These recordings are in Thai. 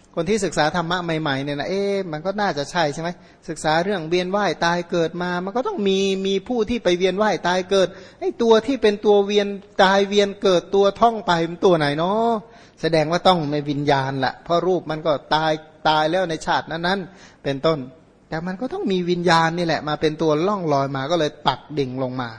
คนที่ศึกษาธรรมะใหม่ๆเนี่ยนะมันก็น่าจะใช่ใช่ไหมศึกษาเรื่องเวียนว่ายตายเกิดมามันก็ต้องมีผู้ที่ไปเวียนว่ายตายเกิดไอ้ตัวที่เป็นตัวเวียนตายเวียนเกิดตัวท่องไปมันตัวไหนเนาะแสดงว่าต้องในวิญญาณแหละเพราะรูปมันก็ตายแล้วในชาตินั้นๆเป็นต้นแต่มันก็ต้องมีวิญญาณนี่แหละมาเป็นตัวล่องลอยมาก็เลยปักดิ่งลงมา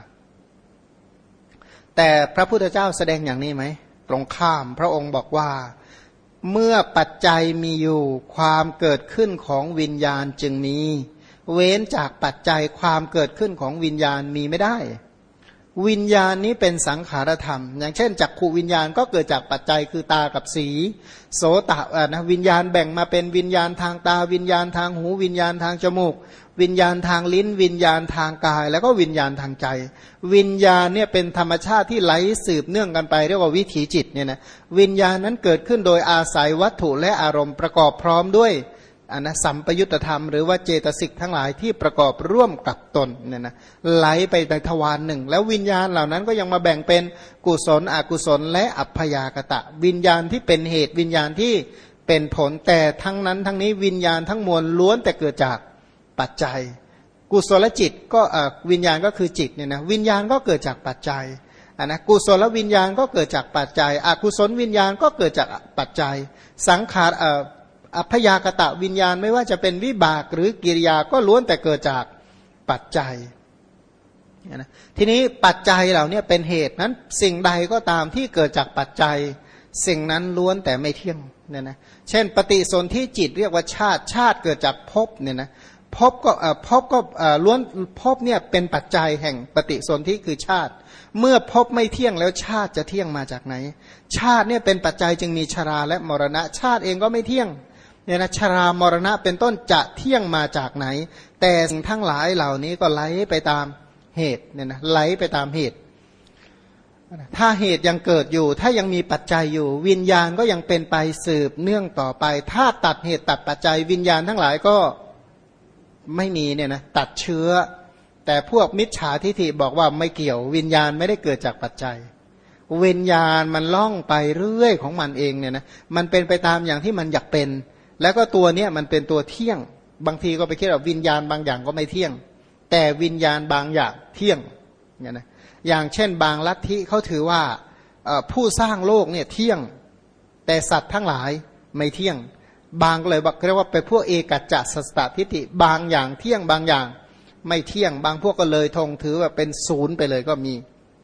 แต่พระพุทธเจ้าแสดงอย่างนี้ไหมตรงข้ามพระองค์บอกว่าเมื่อปัจจัยมีอยู่ความเกิดขึ้นของวิญญาณจึงมีเว้นจากปัจจัยความเกิดขึ้นของวิญญาณมีไม่ได้วิญญาณนี้เป็นสังขารธรรมอย่างเช่นจักขุวิญญาณก็เกิดจากปัจจัยคือตากับสีโสตนะวิญญาณแบ่งมาเป็นวิญญาณทางตาวิญญาณทางหูวิญญาณทางจมูกวิญญาณทางลิ้นวิญญาณทางกายแล้วก็วิญญาณทางใจวิญญาณเนี่ยเป็นธรรมชาติที่ไหลสืบเนื่องกันไปเรียกว่าวิถีจิตเนี่ยนะวิญญาณนั้นเกิดขึ้นโดยอาศัยวัตถุและอารมณ์ประกอบพร้อมด้วยสัมปยุตธรรมหรือว่าเจตสิกทั้งหลายที่ประกอบร่วมกับตนเนี่ยนะไหลไปในทวารหนึ่งแล้ววิญญาณเหล่านั้นก็ยังมาแบ่งเป็นกุศลอกุศลและอัพยากตะวิญญาณที่เป็นเหตุวิญญาณที่เป็นผลแต่ทั้งนั้นทั้งนี้วิญญาณทั้งมวลล้วนแต่เกิดจากปัจจัยกุศลจิตก็วิญญาณก็คือจิตเนี่ยนะวิญญาณก็เกิดจากปัจจัยกุศลวิญญาณก็เกิดจากปัจจัยอกุศลวิญญาณก็เกิดจากปัจจัยสังขารอัพยากตะวิญญาณไม่ว่าจะเป็นวิบากหรือกิริยาก็ล้วนแต่เกิดจากปัจจัยนะทีนี้ปัจจัยเหล่านี้เป็นเหตุนั้นสิ่งใดก็ตามที่เกิดจากปัจจัยสิ่งนั้นล้วนแต่ไม่เที่ยงเนี่ยนะเช่นปฏิสนธิจิตเรียกว่าชาติเกิดจากภพเนี่ยนะภพก็ล้วนภพเนี่ยเป็นปัจจัยแห่งปฏิสนธิคือชาติเมื่อภพไม่เที่ยงแล้วชาติจะเที่ยงมาจากไหนชาติเนี่ยเป็นปัจจัยจึงมีชราและมรณะชาติเองก็ไม่เที่ยงเนี่ยนะชรามรณะเป็นต้นจะเที่ยงมาจากไหนแต่สิ่งทั้งหลายเหล่านี้ก็ไหลไปตามเหตุเนี่ยนะไหลไปตามเหตุถ้าเหตุยังเกิดอยู่ถ้ายังมีปัจจัยอยู่วิญญาณก็ยังเป็นไปสืบเนื่องต่อไปถ้าตัดเหตุตัดปัจจัยวิญญาณทั้งหลายก็ไม่มีเนี่ยนะตัดเชื้อแต่พวกมิจฉาทิฏฐิบอกว่าไม่เกี่ยววิญญาณไม่ได้เกิดจากปัจจัยวิญญาณมันล่องไปเรื่อยของมันเองเนี่ยนะมันเป็นไปตามอย่างที่มันอยากเป็นแล้วก็ตัวเนี้ยมันเป็นตัวเที่ยงบางทีก็ไปคิดว่าวิญญาณบางอย่างก็ไม่เที่ยงแต่วิญญาณบางอย่างเที่ยงเนี่ยนะอย่างเช่นบางลัทธิเขาถือว่าผู้สร้างโลกเนี่ยเที่ยงแต่สัตว์ทั้งหลายไม่เที่ยงบางก็เลยบอกเรียกว่าเป็นพวกเอกัจจสัสตทิฏฐิบางอย่างเที่ยงบางอย่างไม่เที่ยงบางพวกก็เลยธงถือว่าเป็นศูนย์ไปเลยก็มี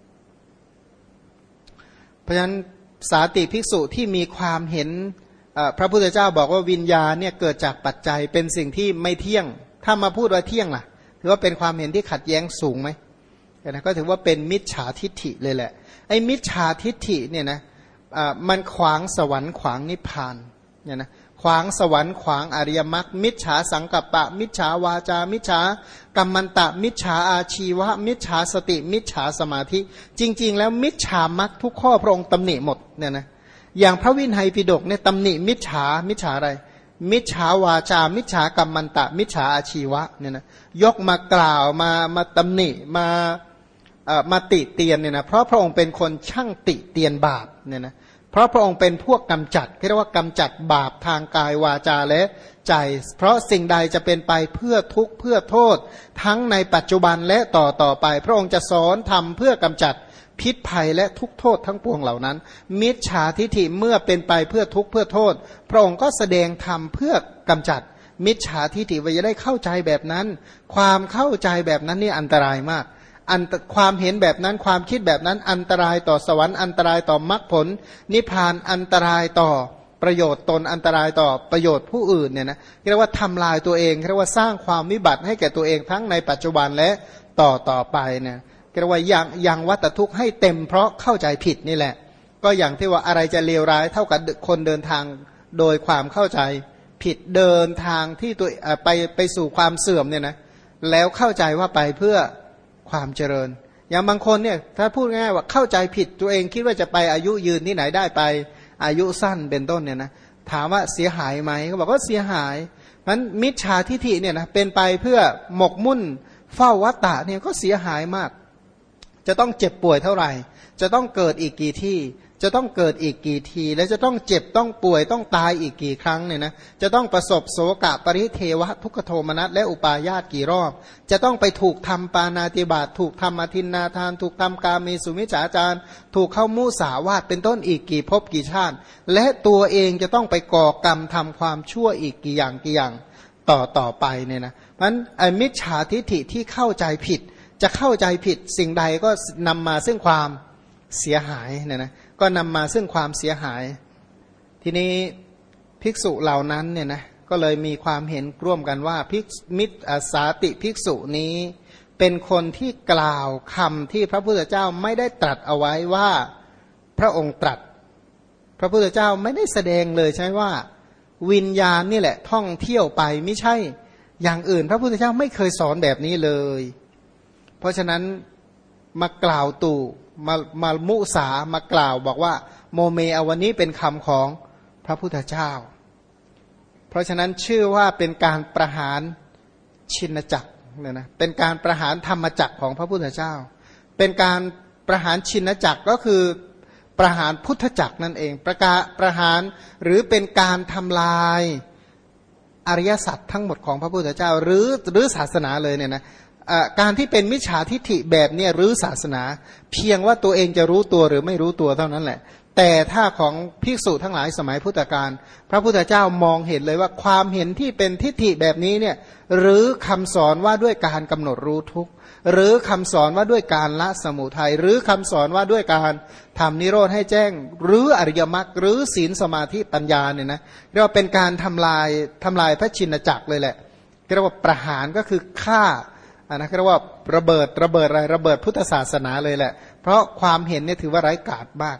เพราะฉะนั้นสาติภิกษุที่มีความเห็นพระพุทธเจ้าบอกว่าวิญญาณเนี่ยเกิดจากปัจจัยเป็นสิ่งที่ไม่เที่ยงถ้ามาพูดว่าเที่ยงล่ะถือว่าเป็นความเห็นที่ขัดแย้งสูงไหมนะก็ถือว่าเป็นมิจฉาทิฏฐิเลยแหละไอ้มิจฉาทิฏฐิเนี่ยนะมันขวางสวรรค์ขวางนิพพานเนี่ยนะขวางสวรรค์ขวางอริยมรรคมิจฉาสังกัปปะมิจฉาวาจามิจฉากัมมันตะมิจฉาอาชีวะมิจฉาสติมิจฉาสมาธิจริงๆแล้วมิจฉามรรคทุกข้อพระองค์ตำหนิหมดเนี่ยนะอย่างพระวินัยปิฎกเนี่ยตำหนิมิจฉาอะไรมิจฉาวาจามิจฉากัมมันตะมิจฉาอาชีวะเนี่ยนะยกมากล่าวมาตำหนิมาติเตียนเนี่ยนะเพราะพระองค์เป็นคนช่างติเตียนบาปเนี่ยนะเพราะพระองค์เป็นพวกกำจัดเรียกว่ากำจัดบาปทางกายวาจาและใจเพราะสิ่งใดจะเป็นไปเพื่อทุกข์เพื่อโทษทั้งในปัจจุบันและต่อไปพระองค์จะสอนทำเพื่อกำจัดพิษภัยและทุกโทษทั้งปวงเหล่านั้นมิจฉาทิฏฐิเมื่อเป็นไปเพื่อทุกข์เพื่อโทษพระองค์ก็แสดงธรรมเพื่อกำจัดมิจฉาทิฏฐิว่าจะได้เข้าใจแบบนั้นความเข้าใจแบบนั้นนี่อันตรายมากความเห็นแบบนั้นความคิดแบบนั้นอันตรายต่อสวรรค์อันตรายต่อมรรคผลนิพพานอันตรายต่อประโยชน์ตนอันตรายต่อประโยชน์ผู้อื่นเนี่ยนะเรียกว่าทำลายตัวเองเรียกว่าสร้างความวิบัติให้แก่ตัวเองทั้งในปัจจุบันและต่อไปเนี่ยเรียกว่ายังวัฏทุกข์ให้เต็มเพราะเข้าใจผิดนี่แหละก็อย่างที่ว่าอะไรจะเลวร้ายเท่ากับคนเดินทางโดยความเข้าใจผิดเดินทางที่ตัวไปสู่ความเสื่อมเนี่ยนะแล้วเข้าใจว่าไปเพื่อความเจริญอย่างบางคนเนี่ยถ้าพูดง่ายๆว่าเข้าใจผิดตัวเองคิดว่าจะไปอายุยืนที่ไหนได้ไปอายุสั้นเป็นต้นเนี่ยนะถามว่าเสียหายไหมเขาบอกว่าเสียหายมันมิจฉาทิฏฐิเนี่ยนะเป็นไปเพื่อหมกมุ่นเฝ้าวัฏฏะเนี่ยก็เสียหายมากจะต้องเจ็บป่วยเท่าไหร่จะต้องเกิดอีกกี่ที่จะต้องเกิดอีกกี่ทีและจะต้องเจ็บต้องป่วยต้องตายอีกกี่ครั้งเนี่ยนะจะต้องประสบโศกะปริเทวะทุกขโทมนัสและอุปาญาตกี่รอบจะต้องไปถูกทำปาณาติบาตถูกทำอทินนาทานถูกทำกาเมสุมิจฉาจารถูกเข้ามุสาวาทเป็นต้นอีกกี่ภพกี่ชาติและตัวเองจะต้องไปก่อกรรมทำความชั่วอีกกี่อย่างต่อไปเนี่ยนะมันมิจฉาทิฏฐิที่เข้าใจผิดจะเข้าใจผิดสิ่งใดก็นำมาซึ่งความเสียหายเนี่ยนะก็นำมาซึ่งความเสียหายทีนี้ภิกษุเหล่านั้นเนี่ยนะก็เลยมีความเห็นร่วมกันว่ามิจสาติภิกษุนี้เป็นคนที่กล่าวคำที่พระพุทธเจ้าไม่ได้ตรัสเอาไว้ว่าพระองค์ตรัสพระพุทธเจ้าไม่ได้แสดงเลยใช่ว่าวิญญาณนี่แหละท่องเที่ยวไปไม่ใช่อย่างอื่นพระพุทธเจ้าไม่เคยสอนแบบนี้เลยเพราะฉะนั้นมากล่าวตู่มามุสามากล่าวบอกว่าโมเมอวันนี้เป็นคำของพระพุทธเจ้าเพราะฉะนั้นชื่อว่าเป็นการประหารชินจักรเนี่ยนะเป็นการประหารธรรมจักรของพระพุทธเจ้าเป็นการประหารชินจักรก็คือประหารพุทธจักรนั่นเองประหารหรือเป็นการทำลายอริยสัจทั้งหมดของพระพุทธเจ้าหรือศาสนาเลยเนี่ยนะการที่เป็นมิจฉาทิฏฐิแบบนี้หรือศาสนาเพียงว่าตัวเองจะรู้ตัวหรือไม่รู้ตัวเท่านั้นแหละแต่ถ้าของภิกษุทั้งหลายสมัยพุทธกาลพระพุทธเจ้ามองเห็นเลยว่าความเห็นที่เป็นทิฏฐิแบบนี้เนี่ยหรือคำสอนว่าด้วยการกำหนดรู้ทุกข์หรือคำสอนว่าด้วยการละสมุทัยหรือคำสอนว่าด้วยการทำนิโรธให้แจ้งหรืออริยมรรคหรือศีลสมาธิปัญญาเนี่ยนะเรียกว่าเป็นการทำลายพระชินจักรเลยแหละเรียกว่าประหารก็คือฆ่านะเรียกว่าระเบิดอะไรระเบิดพุทธศาสนาเลยแหละเพราะความเห็นเนี่ยถือว่าไร้กาจมาก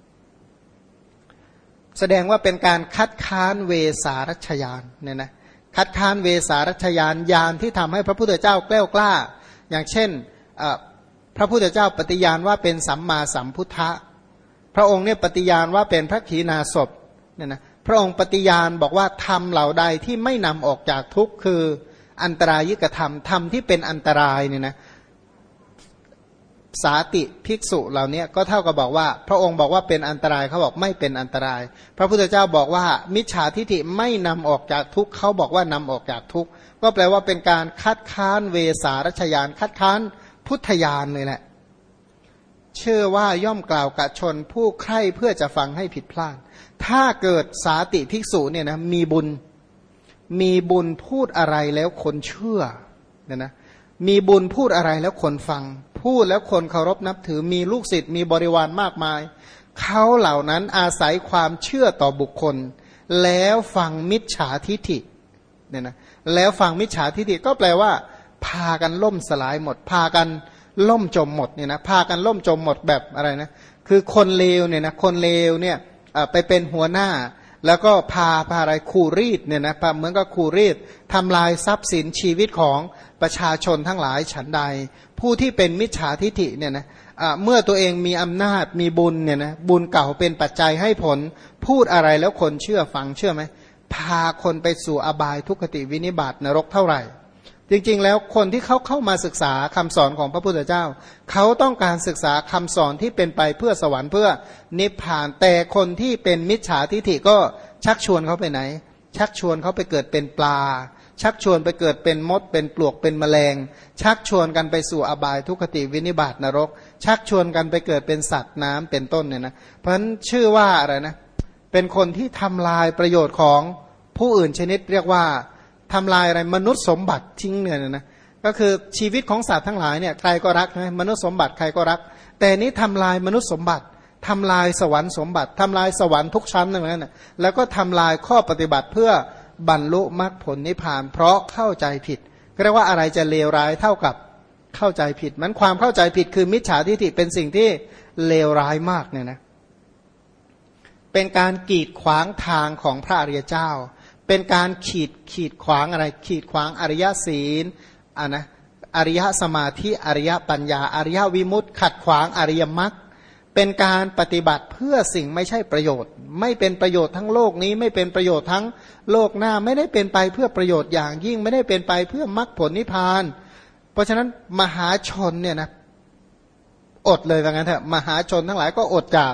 แสดงว่าเป็นการคัดค้านเวสารัชยานเนี่ยนะคัดค้านเวสารัชยานญาณที่ทำให้พระพุทธเจ้าแกล้วกล้าอย่างเช่นพระพุทธเจ้าปฏิญาณว่าเป็นสัมมาสัมพุทธะพระองค์เนี่ยปฏิญาณว่าเป็นพระขีณาสพเนี่ยนะพระองค์ปฏิญาณบอกว่าธรรมเหล่าใดที่ไม่นำออกจากทุกข์คืออันตรายิกธรรมธรรมที่เป็นอันตรายเนี่ยนะสาติภิกษุเหล่านี้ก็เท่ากับบอกว่าพระองค์บอกว่าเป็นอันตรายเขาบอกไม่เป็นอันตรายพระพุทธเจ้าบอกว่ามิจฉาทิฏฐิไม่นำออกจากทุกข์เขาบอกว่านำออกจากทุกข์ก็แปลว่าเป็นการคัดค้านเวสารัชยานคัดค้านพุทธญาณเลยแหละเชื่อว่าย่อมกล่าวกับชนผู้ใคร่เพื่อจะฟังให้ผิดพลาดถ้าเกิดสาติภิกษุเนี่ยนะมีบุญพูดอะไรแล้วคนเชื่อเนี่ยนะมีบุญพูดอะไรแล้วคนฟังพูดแล้วคนเคารพนับถือมีลูกศิษย์มีบริวารมากมายเขาเหล่านั้นอาศัยความเชื่อต่อบุคคลแล้วฟังมิจฉาทิฐิเนี่ยนะแล้วฟังมิจฉาทิฐิก็แปลว่าพากันล่มสลายหมดพากันล่มจมหมดเนี่ยนะพากันล่มจมหมดแบบอะไรนะคือคนเลวเนี่ยนะคนเลวเนี่ยไปเป็นหัวหน้าแล้วก็พาอะไรคูรีดเนี่ยนะเหมือนกับคูรีดทำลายทรัพย์สินชีวิตของประชาชนทั้งหลายฉันใดผู้ที่เป็นมิจฉาทิฐิเนี่ยนะเมื่อตัวเองมีอำนาจมีบุญเนี่ยนะบุญเก่าเป็นปัจจัยให้ผลพูดอะไรแล้วคนเชื่อฟังเชื่อไหมพาคนไปสู่อบายทุกขติวินิบาตนรกเท่าไหร่จริงๆแล้วคนที่เขาเข้ามาศึกษาคำสอนของพระพุทธเจ้าเขาต้องการศึกษาคำสอนที่เป็นไปเพื่อสวรรค์เพื่อนิพพานแต่คนที่เป็นมิจฉาทิฐิก็ชักชวนเขาไปไหนชักชวนเขาไปเกิดเป็นปลาชักชวนไปเกิดเป็นมดเป็นปลวกเป็นแมลงชักชวนกันไปสู่อบายทุกขติวินิบาตนรกชักชวนกันไปเกิดเป็นสัตว์น้ำเป็นต้นเนี่ยนะเพราะฉะนั้นชื่อว่าอะไรนะเป็นคนที่ทำลายประโยชน์ของผู้อื่นชนิดเรียกว่าทำลายอะไรมนุษย์สมบัติทิ้งเนี่ยนะก็คือชีวิตของสัตว์ทั้งหลายเนี่ยใครก็รักนะมนุษย์สมบัติใครก็รักแต่นี้ทำลายมนุษย์สมบัติทำลายสวรรค์สมบัติทำลายสวรรค์ทุกชั้นเหมือนกันนะแล้วก็ทำลายข้อปฏิบัติเพื่อบรรลุมรรคผลนิพพานเพราะเข้าใจผิดก็เรียกว่าอะไรจะเลวร้ายเท่ากับเข้าใจผิดมันความเข้าใจผิดคือมิจฉาทิฏฐิเป็นสิ่งที่เลวร้ายมากเนี่ยนะเป็นการกีดขวางทางของพระอริยเจ้าเป็นการขีดขวางอะไรขีดขวางอริยศีลนะอริยสมาธิอริยปัญญาอริยวิมุตติขัดขวางอริยมรรคเป็นการปฏิบัติเพื่อสิ่งไม่ใช่ประโยชน์ไม่เป็นประโยชน์ทั้งโลกนี้ไม่เป็นประโยชน์ทั้งโลกหน้าไม่ได้เป็นไปเพื่อประโยชน์อย่างยิ่งไม่ได้เป็นไปเพื่อมรรคผลนิพพานเพราะฉะนั้นมหาชนเนี่ยนะอดเลยว่างั้นเถอะมหาชนทั้งหลายก็อดจาก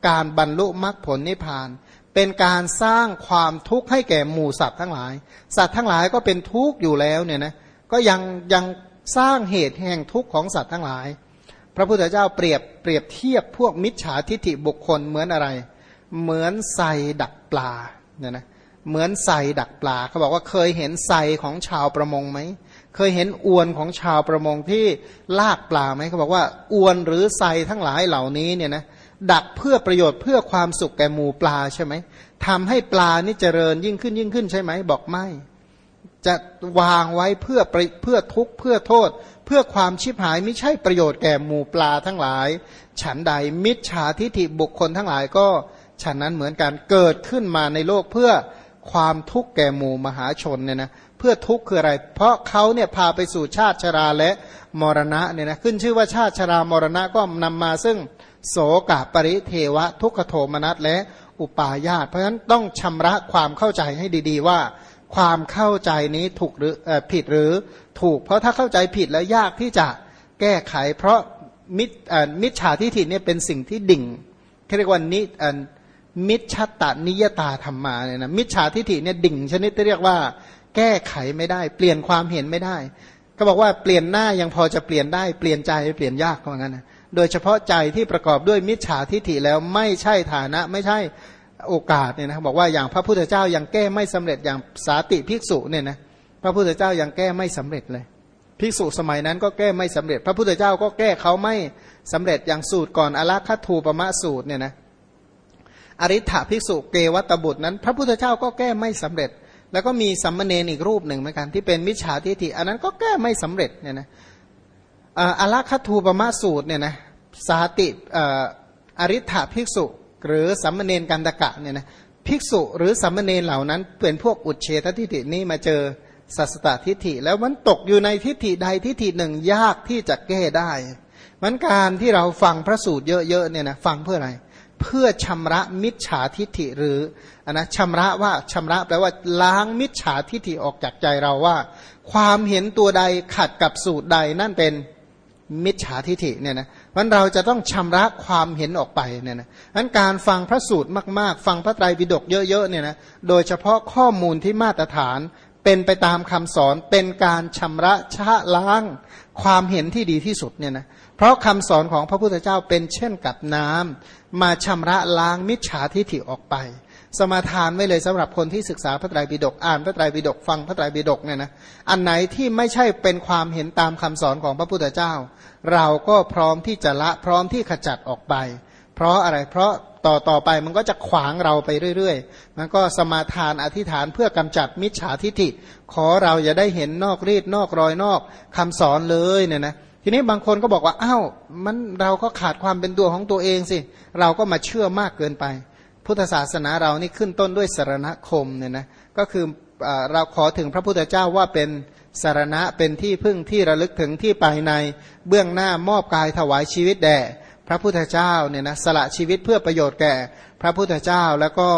การบรรลุมรรคผลนิพพานเป็นการสร้างความทุกข์ให้แก่หมู่สัตว์ทั้งหลายสัตว์ทั้งหลายก็เป็นทุกข์อยู่แล้วเนี่ยนะก็ยังสร้างเหตุแห่งทุกข์ของสัตว์ทั้งหลายพระพุทธเจ้าเปรียบเทียบพวกมิจฉาทิฐิบุคคลเหมือนอะไรเหมือนไซดักปลาเนี่ยนะเหมือนไซดักปลาเขาบอกว่าเคยเห็นไซของชาวประมงไหมเคยเห็นอวนของชาวประมงที่ลากปลาไหมเขาบอกว่าอวนหรือไซทั้งหลายเหล่านี้เนี่ยนะดักเพื่อประโยชน์เพื่อความสุขแก่หมู่ปลาใช่ไหมทำให้ปลานี่เจริญยิ่งขึ้นใช่ไหมบอกไม่จะวางไว้เพื่อทุกข์เพื่อโทษเพื่อความชิบหายไม่ใช่ประโยชน์แก่หมู่ปลาทั้งหลายฉันใดมิจฉาทิฐิบุคคลทั้งหลายก็ฉันนั้นเหมือนกันเกิดขึ้นมาในโลกเพื่อความทุกข์แก่หมู่มหาชนเนี่ยนะเพื่อทุกข์คืออะไรเพราะเขาเนี่ยพาไปสู่ชาติชราและมรณะเนี่ยนะขึ้นชื่อว่าชาติชรามรณะก็นำมาซึ่งโสกปริเทวะทุกขโทมนัสและอุปาญาตเพราะฉะนั้นต้องชำระความเข้าใจให้ดีๆว่าความเข้าใจนี้ถูกหรือผิดหรือถูกเพราะถ้าเข้าใจผิดแล้วยากที่จะแก้ไขเพราะมิจฉาทิฐิเนี่ยเป็นสิ่งที่ดิ่งเรียกว่ามิจฉาตนิยตาธรรมาเนี่ยนะมิจฉาทิฐิเนี่ยดิ่งชนิดที่เรียกว่าแก้ไขไม่ได้เปลี่ยนความเห็นไม่ได้ก็บอกว่าเปลี่ยนหน้ายังพอจะเปลี่ยนได้เปลี่ยนใจเปลี่ยนยากเหมือนกันนะโดยเฉพาะใจที่ประกอบด้วยมิจฉาทิฐิแล้วไม่ใช่ฐานะไม่ใช่โอกาสเนี่ยนะบอกว่าอย่างพระพุทธเจ้ายังแก้ไม่สำเร็จอย่างสาติภิกษุเนี่ยนะพระพุทธเจ้ายังแก้ไม่สำเร็จเลยภิกษุสมัยนั้นก็แก้ไม่สำเร็จพระพุทธเจ้าก็แก้เขาไม่สำเร็จอย่างสูตรก่อนอลัคทูปมะสูตรเนี่ยนะอริ ฐภิกษุเกวัตบุตรนั้นพระพุทธเจ้าก็แก้ไม่สำเร็จแล้วก็มีสัมมเนรอีกรูปหนึ่งเหมือนกันที่เป็นมิจฉาทิฐิอันนั้นก็แก้ไม่สำเร็จเนี่ยนะอลัคทูปมะสูตรเนี่ยนะสาติอริ ฐภิกษุหรือสัมมเนรกันตกะเนี่ยนะภิกษุหรือสัมมเนรเหล่านั้นเป็นพวกอุเฉททิฐินี่มาเจอสัสตตทิฐิแล้วมันตกอยู่ในทิฐิใดทิฐิหนึ่งยากที่จะแก้ได้มันการที่เราฟังพระสูตรเยอะๆเนี่ยนะฟังเพื่ออะไรเพื่อชำระมิจฉาทิฐิหรือนะชำระแปลว่าล้างมิจฉาทิฐิออกจากใจเราว่าความเห็นตัวใดขัดกับสูตรใดนั่นเป็นมิจฉาทิฐิเนี่ยนะมันเราจะต้องชำระความเห็นออกไปเนี่ยนะงั้นการฟังพระสูตรมากๆฟังพระไตรปิฎกเยอะๆเนี่ยนะโดยเฉพาะข้อมูลที่มาตรฐานเป็นไปตามคำสอนเป็นการชำระชะล้างความเห็นที่ดีที่สุดเนี่ยนะเพราะคำสอนของพระพุทธเจ้าเป็นเช่นกับน้ำมาชำระล้างมิจฉาทิฐิออกไปสมาทานไว้เลยสำหรับคนที่ศึกษาพระไตรปิฎกอ่านพระไตรปิฎกฟังพระไตรปิฎกเนี่ยนะอันไหนที่ไม่ใช่เป็นความเห็นตามคำสอนของพระพุทธเจ้าเราก็พร้อมที่จะละพร้อมที่ขจัดออกไปเพราะอะไรเพราะต่อไปมันก็จะขวางเราไปเรื่อยๆมันก็สมาทานอธิษฐานเพื่อกำจัดมิจฉาทิฐิขอเราอย่าได้เห็นนอกรีดนอกรอยนอกคำสอนเลยเนี่ยนะทีนี้บางคนก็บอกว่าอ้าวมันเราก็ขาดความเป็นตัวของตัวเองสิเราก็มาเชื่อมากเกินไปพุทธศาสนาเรานี่ขึ้นต้นด้วยสรณคมเนี่ยนะก็คือเราขอถึงพระพุทธเจ้าว่าเป็นสรณะเป็นที่พึ่งที่ระลึกถึงที่ไปในเบื้องหน้ามอบกายถวายชีวิตแด่พระพุทธเจ้าเนี่ยนะสละชีวิตเพื่อประโยชน์แก่พระพุทธเจ้าแล้วก็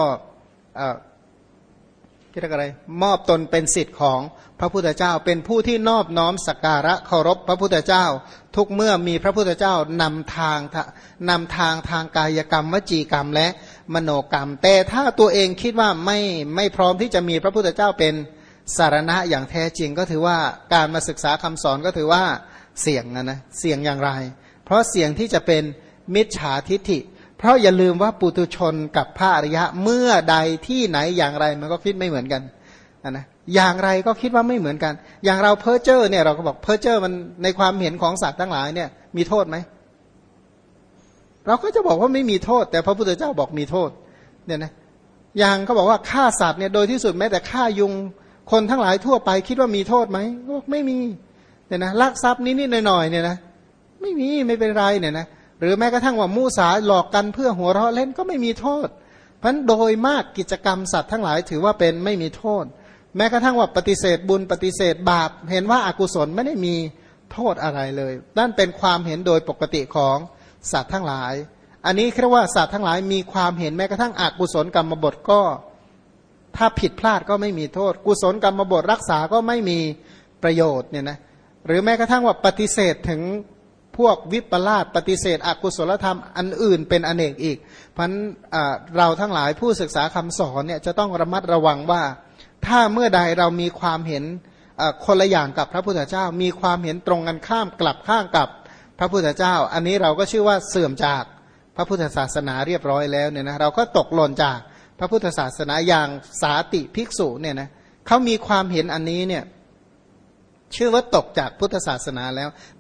เรียกอะไรมอบตนเป็นศิษย์ของพระพุทธเจ้าเป็นผู้ที่นอบน้อมสักการะเคารพพระพุทธเจ้าทุกเมื่อมีพระพุทธเจ้านำทางกายกรรมวจีกรรมและมโนกรรมแต่ถ้าตัวเองคิดว่าไม่พร้อมที่จะมีพระพุทธเจ้าเป็นสารณะอย่างแท้จริงก็ถือว่าการมาศึกษาคำสอนก็ถือว่าเสี่ยงนะเสี่ยงอย่างไรเพราะเสี่ยงที่จะเป็นมิจฉาทิฐิเพราะอย่าลืมว่าปุถุชนกับพระอริยะเมื่อใดที่ไหนอย่างไรมันก็คิดไม่เหมือนกันนะอย่างไรก็คิดว่าไม่เหมือนกันอย่างเราเพ้อเจ้อเนี่ยเราก็บอกเพ้อเจ้อมันในความเห็นของสัตว์ทั้งหลายเนี่ยมีโทษไหมเราก็จะบอกว่าไม่มีโทษแต่พระพุทธเจ้าบอกมีโทษเนี่ยนะอย่างเขาบอกว่าฆ่าสัตว์เนี่ยโดยที่สุดแม้แต่ฆ่ายุงคนทั้งหลายทั่วไปคิดว่ามีโทษไหมไม่มีเนี่ยนะลักทรัพย์นิดๆหน่อยๆเนี่ยนะไม่เป็นไรเนี่ยนะหรือแม้กระทั่งว่ามุสาหลอกกันเพื่อหัวเราะเล่นก็ไม่มีโทษเพราะฉะนั้นโดยมากกิจกรรมสัตว์ทั้งหลายถือว่าเป็นไม่มีโทษแม้กระทั่งว่าปฏิเสธบุญปฏิเสธบาปเห็นว่าอกุศลไม่ได้มีโทษอะไรเลยนั่นเป็นความเห็นโดยปกติของสัตว์ทั้งหลายอันนี้เรียกว่าสัตว์ทั้งหลายมีความเห็นแม้กระทั่งอกุศลกรรมบทก็ถ้าผิดพลาดก็ไม่มีโทษกุศลกรรมบทรักษาก็ไม่มีประโยชน์เนี่ยนะหรือแม้กระทั่งว่าปฏิเสธถึงพวกวิปลาสปฏิเสธอกุศลธรรมอันอื่นเป็นอเนกอีกเพราะฉะนั้นเราทั้งหลายผู้ศึกษาคำสอนเนี่ยจะต้องระมัดระวังว่าถ้าเมื่อใดเรามีความเห็นคนละอย่างกับพระพุทธเจ้ามีความเห็นตรงกันข้ามกลับข้างกับพระพุทธเจ้าอันนี้เราก็ชื่อว่าเสื่อมจากพระพุทธศาสนาเรียบร้อยแล้วเนี่ยนะเราก็ตกหล่นจากพระพุทธศาสนาอย่างสาติภิกษุเนี่ยนะเขามีความเห็นอันนี้เนี่ยชื่อว่าตกจากพุทธศาสนาแล้ว